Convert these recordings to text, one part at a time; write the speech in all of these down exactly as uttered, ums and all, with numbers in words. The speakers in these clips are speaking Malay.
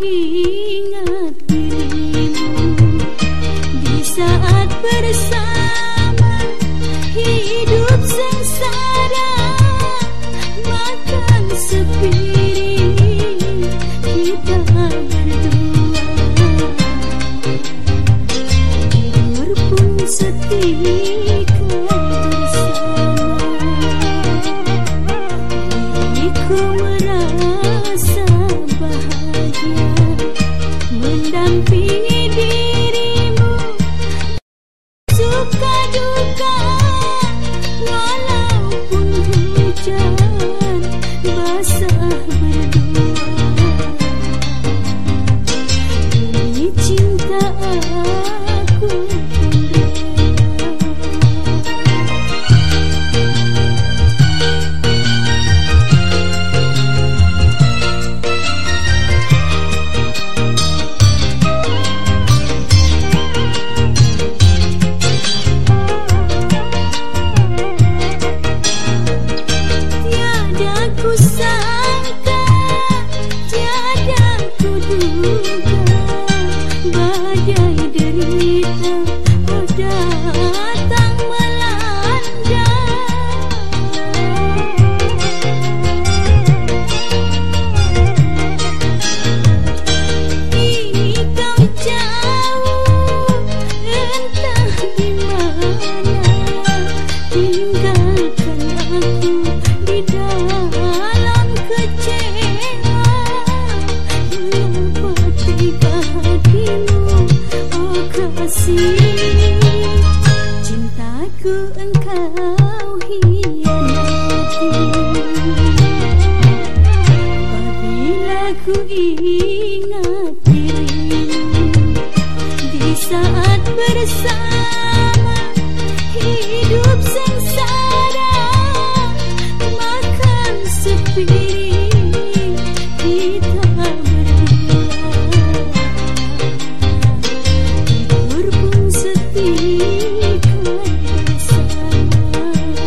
ingat dirimu di saat bersama hidup sengsara, makan sepiring kita berdua, tidur pun setika bersama. Diriku merasa bahagia mendampingi dirimu suka duka, walaupun hujan basah berdua. Demi cinta aku pun ku sangka, tiada ku duga, badai derita oh datang melanda. Ini kau jauh entah di mana, tinggalkan aku di dalam kecewa. Mengapa tega hatimu, oh kasih, cintaku engkau hianati. Apabila ku ingat dirimu di saat bersama hidup sengsara, makan sepiring kita berdua, tidur pun setika bersama.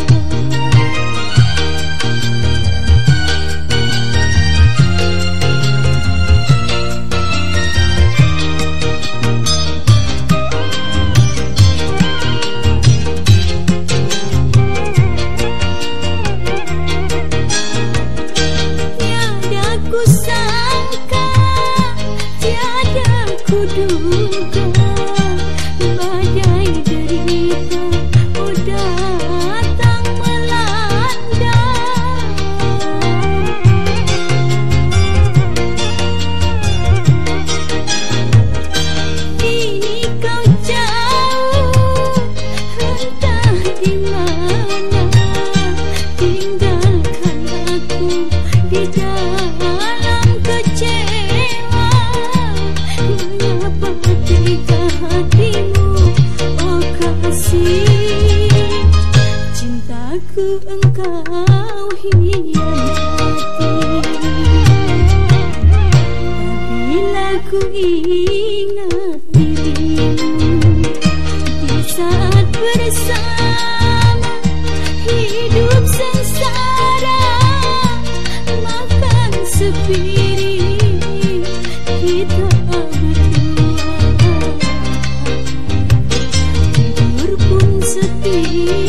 Ku sangka, tiada ku duga, badai derita oh datang melanda. Ini kau jauh entah di mana, tinggalkan aku di dalam kecewa. Mengapa tega hatimu, oh kasih, cintaku engkau hianati. Apabila ku ingat dirimu di saat bersama hidup sengsara, makan sepiring kita berdua, tidur pun sepi.